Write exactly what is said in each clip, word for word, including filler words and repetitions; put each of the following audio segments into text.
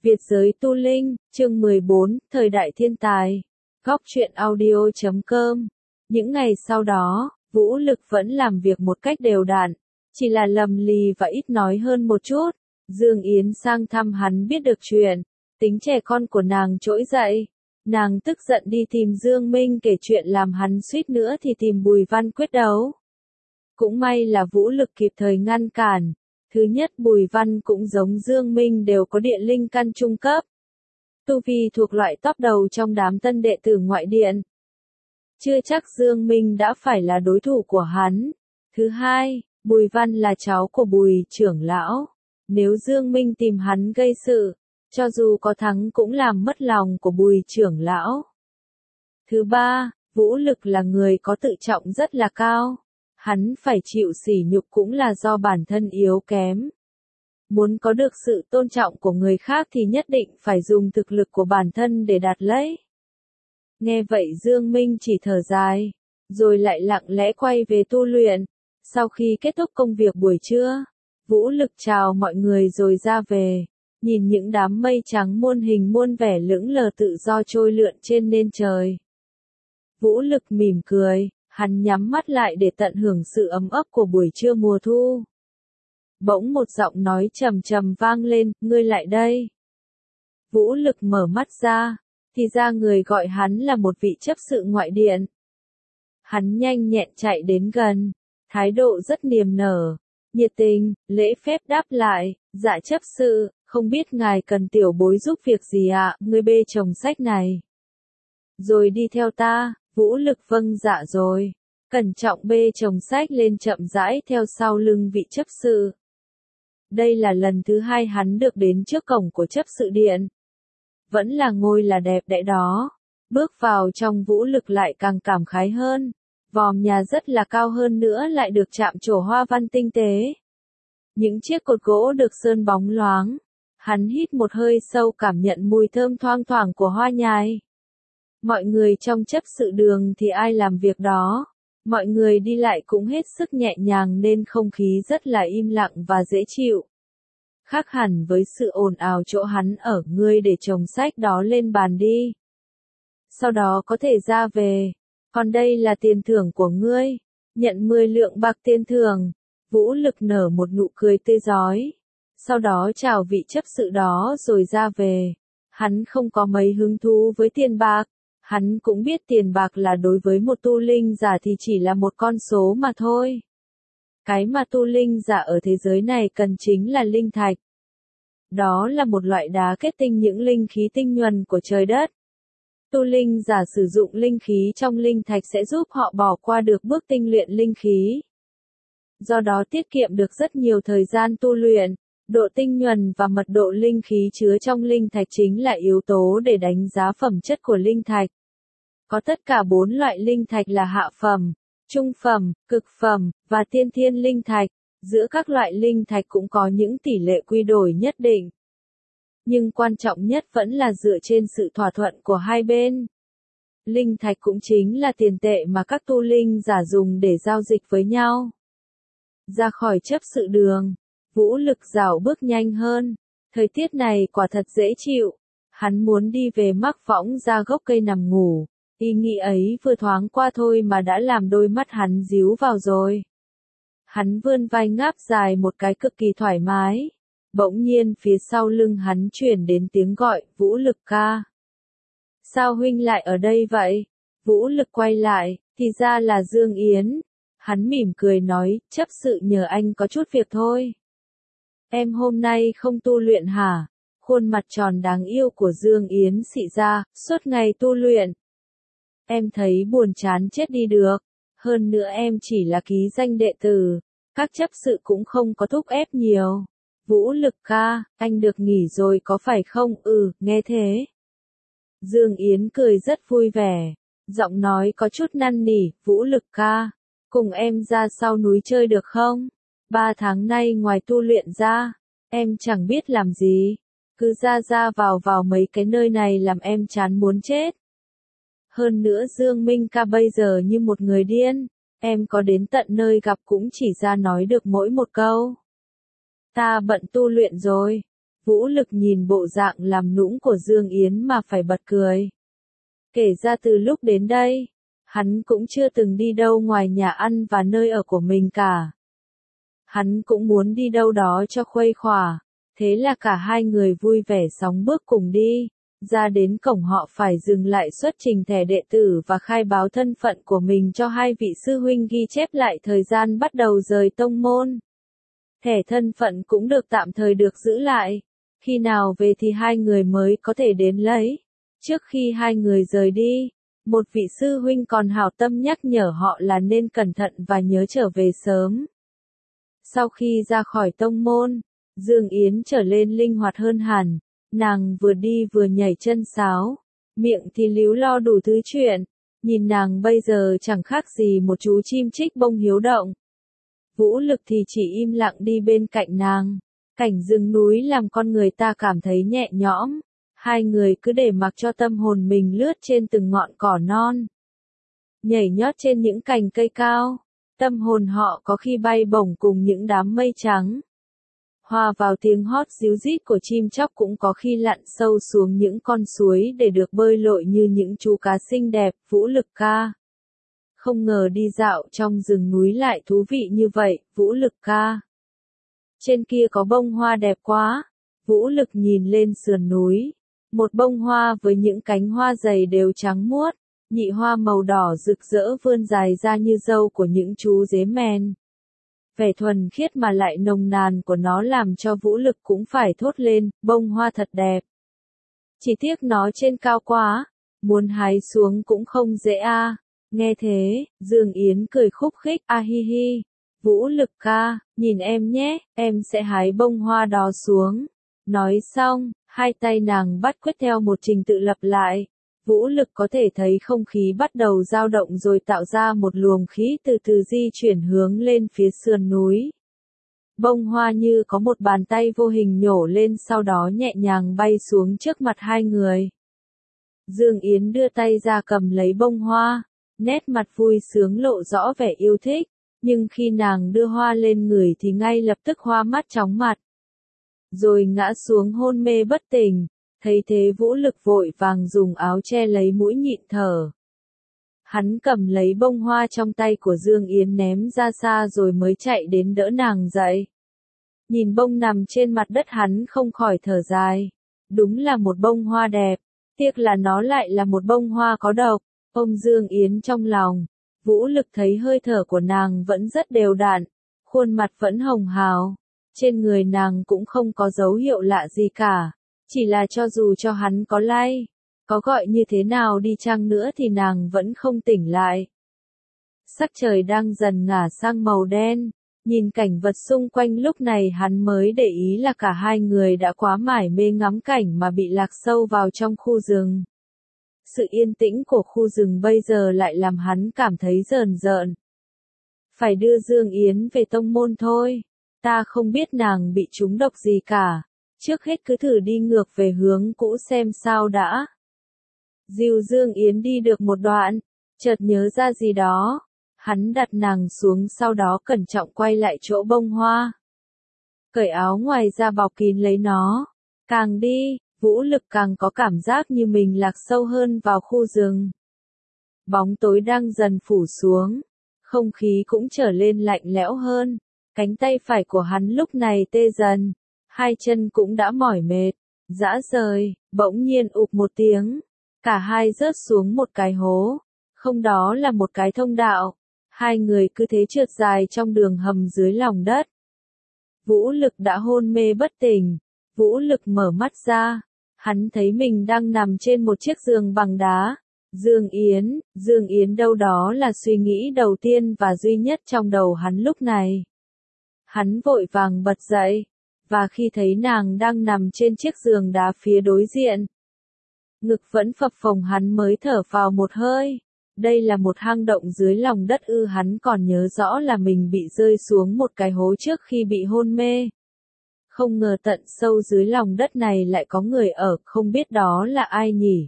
Việt giới tu linh, chương mười bốn, thời đại thiên tài. Góc truyện audio chấm com. Những ngày sau đó, Vũ Lực vẫn làm việc một cách đều đặn, chỉ là lầm lì và ít nói hơn một chút. Dương Yến sang thăm hắn biết được chuyện, tính trẻ con của nàng trỗi dậy. Nàng tức giận đi tìm Dương Minh kể chuyện làm hắn suýt nữa thì tìm Bùi Văn quyết đấu. Cũng may là Vũ Lực kịp thời ngăn cản. Thứ nhất, Bùi Văn cũng giống Dương Minh đều có địa linh căn trung cấp. Tu vi thuộc loại top đầu trong đám tân đệ tử ngoại điện. Chưa chắc Dương Minh đã phải là đối thủ của hắn. Thứ hai, Bùi Văn là cháu của Bùi trưởng lão. Nếu Dương Minh tìm hắn gây sự, cho dù có thắng cũng làm mất lòng của Bùi trưởng lão. Thứ ba, Vũ Lực là người có tự trọng rất là cao. Hắn phải chịu sỉ nhục cũng là do bản thân yếu kém. Muốn có được sự tôn trọng của người khác thì nhất định phải dùng thực lực của bản thân để đạt lấy. Nghe vậy Dương Minh chỉ thở dài, rồi lại lặng lẽ quay về tu luyện. Sau khi kết thúc công việc buổi trưa, Vũ Lực chào mọi người rồi ra về, nhìn những đám mây trắng muôn hình muôn vẻ lững lờ tự do trôi lượn trên nền trời. Vũ Lực mỉm cười. Hắn nhắm mắt lại để tận hưởng sự ấm ấp của buổi trưa mùa thu. Bỗng một giọng nói trầm trầm vang lên, ngươi lại đây. Vũ Lực mở mắt ra, thì ra người gọi hắn là một vị chấp sự ngoại điện. Hắn nhanh nhẹn chạy đến gần, thái độ rất niềm nở, nhiệt tình, lễ phép đáp lại, dạ chấp sự, không biết ngài cần tiểu bối giúp việc gì ạ, à? Ngươi bê chồng sách này. Rồi đi theo ta. Vũ Lực vâng dạ rồi, cẩn trọng bê chồng sách lên chậm rãi theo sau lưng vị chấp sự. Đây là lần thứ hai hắn được đến trước cổng của chấp sự điện. Vẫn là ngôi là đẹp đẽ đó. Bước vào trong Vũ Lực lại càng cảm khái hơn. Vòm nhà rất là cao hơn nữa lại được chạm trổ hoa văn tinh tế. Những chiếc cột gỗ được sơn bóng loáng. Hắn hít một hơi sâu cảm nhận mùi thơm thoang thoảng của hoa nhài. Mọi người trong chấp sự đường thì ai làm việc đó. Mọi người đi lại cũng hết sức nhẹ nhàng nên không khí rất là im lặng và dễ chịu. Khác hẳn với sự ồn ào chỗ hắn ở, ngươi để chồng sách đó lên bàn đi. Sau đó có thể ra về. Còn đây là tiền thưởng của ngươi. Nhận mười lượng bạc tiền thưởng. Vũ Lực nở một nụ cười tươi rói. Sau đó chào vị chấp sự đó rồi ra về. Hắn không có mấy hứng thú với tiền bạc. Hắn cũng biết tiền bạc là đối với một tu linh giả thì chỉ là một con số mà thôi. Cái mà tu linh giả ở thế giới này cần chính là linh thạch. Đó là một loại đá kết tinh những linh khí tinh nhuần của trời đất. Tu linh giả sử dụng linh khí trong linh thạch sẽ giúp họ bỏ qua được bước tinh luyện linh khí. Do đó tiết kiệm được rất nhiều thời gian tu luyện. Độ tinh nhuần và mật độ linh khí chứa trong linh thạch chính là yếu tố để đánh giá phẩm chất của linh thạch. Có tất cả bốn loại linh thạch là hạ phẩm, trung phẩm, cực phẩm, và tiên thiên linh thạch. Giữa các loại linh thạch cũng có những tỷ lệ quy đổi nhất định. Nhưng quan trọng nhất vẫn là dựa trên sự thỏa thuận của hai bên. Linh thạch cũng chính là tiền tệ mà các tu linh giả dùng để giao dịch với nhau. Ra khỏi chấp sự đường, Vũ Lực dạo bước nhanh hơn. Thời tiết này quả thật dễ chịu. Hắn muốn đi về mắc võng ra gốc cây nằm ngủ. Ý nghĩ ấy vừa thoáng qua thôi mà đã làm đôi mắt hắn díu vào rồi. Hắn vươn vai ngáp dài một cái cực kỳ thoải mái. Bỗng nhiên phía sau lưng hắn truyền đến tiếng gọi, Vũ Lực ca. Sao huynh lại ở đây vậy? Vũ Lực quay lại, thì ra là Dương Yến. Hắn mỉm cười nói, chấp sự nhờ anh có chút việc thôi. Em hôm nay không tu luyện hả? Khuôn mặt tròn đáng yêu của Dương Yến xị ra, suốt ngày tu luyện. Em thấy buồn chán chết đi được. Hơn nữa em chỉ là ký danh đệ tử. Các chấp sự cũng không có thúc ép nhiều. Vũ Lực ca, anh được nghỉ rồi có phải không? Ừ, nghe thế. Dương Yến cười rất vui vẻ. Giọng nói có chút năn nỉ, Vũ Lực ca. Cùng em ra sau núi chơi được không? Ba tháng nay ngoài tu luyện ra, em chẳng biết làm gì. Cứ ra ra vào vào mấy cái nơi này làm em chán muốn chết. Hơn nữa Dương Minh ca bây giờ như một người điên. Em có đến tận nơi gặp cũng chỉ ra nói được mỗi một câu. Ta bận tu luyện rồi. Vũ Lực nhìn bộ dạng làm nũng của Dương Yến mà phải bật cười. Kể ra từ lúc đến đây, hắn cũng chưa từng đi đâu ngoài nhà ăn và nơi ở của mình cả. Hắn cũng muốn đi đâu đó cho khuây khỏa, thế là cả hai người vui vẻ sóng bước cùng đi. Ra đến cổng họ phải dừng lại xuất trình thẻ đệ tử và khai báo thân phận của mình cho hai vị sư huynh ghi chép lại thời gian bắt đầu rời tông môn. Thẻ thân phận cũng được tạm thời được giữ lại, khi nào về thì hai người mới có thể đến lấy. Trước khi hai người rời đi, một vị sư huynh còn hảo tâm nhắc nhở họ là nên cẩn thận và nhớ trở về sớm. Sau khi ra khỏi tông môn, Dương Yến trở lên linh hoạt hơn hẳn. Nàng vừa đi vừa nhảy chân sáo, miệng thì líu lo đủ thứ chuyện, nhìn nàng bây giờ chẳng khác gì một chú chim trích bông hiếu động. Vũ Lực thì chỉ im lặng đi bên cạnh nàng, cảnh rừng núi làm con người ta cảm thấy nhẹ nhõm, hai người cứ để mặc cho tâm hồn mình lướt trên từng ngọn cỏ non. Nhảy nhót trên những cành cây cao, tâm hồn họ có khi bay bổng cùng những đám mây trắng. Hòa vào tiếng hót ríu rít của chim chóc cũng có khi lặn sâu xuống những con suối để được bơi lội như những chú cá xinh đẹp. Vũ Lực ca. Không ngờ đi dạo trong rừng núi lại thú vị như vậy, Vũ Lực ca. Trên kia có bông hoa đẹp quá. Vũ Lực nhìn lên sườn núi. Một bông hoa với những cánh hoa dày đều trắng muốt, nhị hoa màu đỏ rực rỡ vươn dài ra như râu của những chú dế mèn. Vẻ thuần khiết mà lại nồng nàn của nó làm cho Vũ Lực cũng phải thốt lên, bông hoa thật đẹp. Chỉ tiếc nó trên cao quá, muốn hái xuống cũng không dễ a. À. Nghe thế, Dương Yến cười khúc khích, a hi hi. Vũ Lực ca, nhìn em nhé, em sẽ hái bông hoa đó xuống. Nói xong, hai tay nàng bắt quyết theo một trình tự lặp lại. Vũ Lực có thể thấy không khí bắt đầu dao động rồi tạo ra một luồng khí từ từ di chuyển hướng lên phía sườn núi. Bông hoa như có một bàn tay vô hình nhổ lên sau đó nhẹ nhàng bay xuống trước mặt hai người. Dương Yến đưa tay ra cầm lấy bông hoa, nét mặt vui sướng lộ rõ vẻ yêu thích, nhưng khi nàng đưa hoa lên người thì ngay lập tức hoa mắt chóng mặt. Rồi ngã xuống hôn mê bất tỉnh. Thấy thế Vũ Lực vội vàng dùng áo che lấy mũi nhịn thở. Hắn cầm lấy bông hoa trong tay của Dương Yến ném ra xa rồi mới chạy đến đỡ nàng dậy. Nhìn bông nằm trên mặt đất hắn không khỏi thở dài. Đúng là một bông hoa đẹp, tiếc là nó lại là một bông hoa có độc. Ôm Dương Yến trong lòng, Vũ Lực thấy hơi thở của nàng vẫn rất đều đặn, khuôn mặt vẫn hồng hào, trên người nàng cũng không có dấu hiệu lạ gì cả. Chỉ là cho dù cho hắn có lay, có gọi như thế nào đi chăng nữa thì nàng vẫn không tỉnh lại. Sắc trời đang dần ngả sang màu đen, nhìn cảnh vật xung quanh lúc này hắn mới để ý là cả hai người đã quá mải mê ngắm cảnh mà bị lạc sâu vào trong khu rừng. Sự yên tĩnh của khu rừng bây giờ lại làm hắn cảm thấy rờn rợn. Phải đưa Dương Yến về tông môn thôi, ta không biết nàng bị trúng độc gì cả. Trước hết cứ thử đi ngược về hướng cũ xem sao đã. Dìu Dương Yến đi được một đoạn, chợt nhớ ra gì đó. Hắn đặt nàng xuống sau đó cẩn trọng quay lại chỗ bông hoa. Cởi áo ngoài ra bọc kín lấy nó. Càng đi, Vũ Lực càng có cảm giác như mình lạc sâu hơn vào khu rừng. Bóng tối đang dần phủ xuống. Không khí cũng trở lên lạnh lẽo hơn. Cánh tay phải của hắn lúc này tê dần. Hai chân cũng đã mỏi mệt, dã rời, bỗng nhiên ụp một tiếng. Cả hai rớt xuống một cái hố. Không, đó là một cái thông đạo. Hai người cứ thế trượt dài trong đường hầm dưới lòng đất. Vũ Lực đã hôn mê bất tỉnh. Vũ Lực mở mắt ra. Hắn thấy mình đang nằm trên một chiếc giường bằng đá. Dương Yến, Dương Yến đâu đó là suy nghĩ đầu tiên và duy nhất trong đầu hắn lúc này. Hắn vội vàng bật dậy. Và khi thấy nàng đang nằm trên chiếc giường đá phía đối diện, ngực vẫn phập phồng hắn mới thở vào một hơi. Đây là một hang động dưới lòng đất ư? Hắn còn nhớ rõ là mình bị rơi xuống một cái hố trước khi bị hôn mê. Không ngờ tận sâu dưới lòng đất này lại có người ở, không biết đó là ai nhỉ?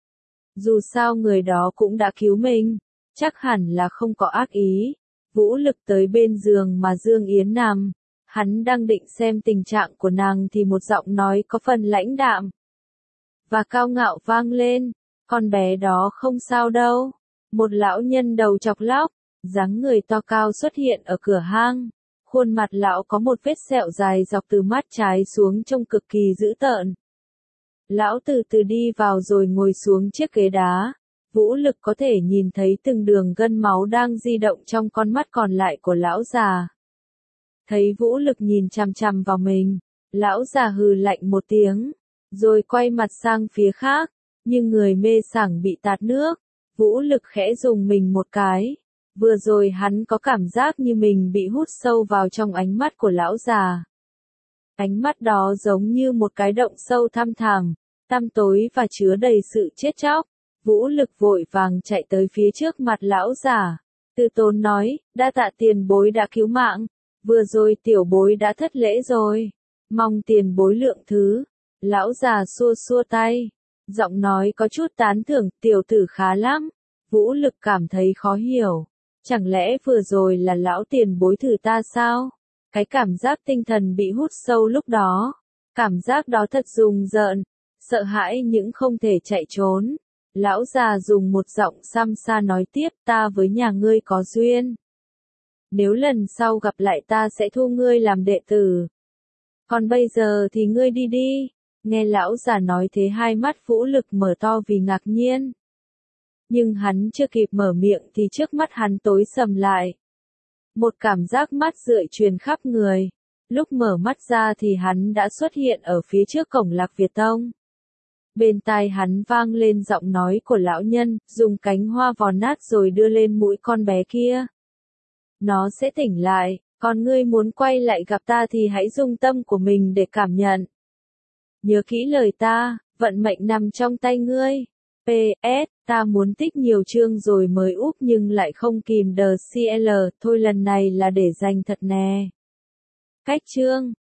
Dù sao người đó cũng đã cứu mình, chắc hẳn là không có ác ý. Vũ Lực tới bên giường mà Dương Yến nằm. Hắn đang định xem tình trạng của nàng thì một giọng nói có phần lãnh đạm và cao ngạo vang lên, con bé đó không sao đâu. Một lão nhân đầu chọc lóc, dáng người to cao xuất hiện ở cửa hang. Khuôn mặt lão có một vết sẹo dài dọc từ mắt trái xuống trông cực kỳ dữ tợn. Lão từ từ đi vào rồi ngồi xuống chiếc ghế đá. Vũ Lực có thể nhìn thấy từng đường gân máu đang di động trong con mắt còn lại của lão già. Thấy Vũ Lực nhìn chằm chằm vào mình, lão già hừ lạnh một tiếng, rồi quay mặt sang phía khác, nhưng người mê sảng bị tạt nước. Vũ Lực khẽ dùng mình một cái. Vừa rồi hắn có cảm giác như mình bị hút sâu vào trong ánh mắt của lão già. Ánh mắt đó giống như một cái động sâu thăm thẳm, tăm tối và chứa đầy sự chết chóc. Vũ Lực vội vàng chạy tới phía trước mặt lão già, từ tốn nói, đa tạ tiền bối đã cứu mạng, vừa rồi tiểu bối đã thất lễ rồi, mong tiền bối lượng thứ. Lão già xua xua tay, giọng nói có chút tán thưởng, tiểu tử khá lắm. Vũ Lực cảm thấy khó hiểu, chẳng lẽ vừa rồi là lão tiền bối thử ta sao? Cái cảm giác tinh thần bị hút sâu lúc đó, cảm giác đó thật rùng rợn, sợ hãi nhưng không thể chạy trốn. Lão già dùng một giọng xăm xa nói tiếp, ta với nhà ngươi có duyên. Nếu lần sau gặp lại ta sẽ thu ngươi làm đệ tử. Còn bây giờ thì ngươi đi đi. Nghe lão già nói thế hai mắt Vũ Lực mở to vì ngạc nhiên. Nhưng hắn chưa kịp mở miệng thì trước mắt hắn tối sầm lại. Một cảm giác mát rượi truyền khắp người. Lúc mở mắt ra thì hắn đã xuất hiện ở phía trước cổng Lạc Việt Tông. Bên tai hắn vang lên giọng nói của lão nhân, dùng cánh hoa vò nát rồi đưa lên mũi con bé kia. Nó sẽ tỉnh lại, còn ngươi muốn quay lại gặp ta thì hãy dùng tâm của mình để cảm nhận. Nhớ kỹ lời ta, vận mệnh nằm trong tay ngươi. pê ét, ta muốn tích nhiều chương rồi mới úp nhưng lại không kìm đờ xê lờ, thôi lần này là để dành thật nè. Cách chương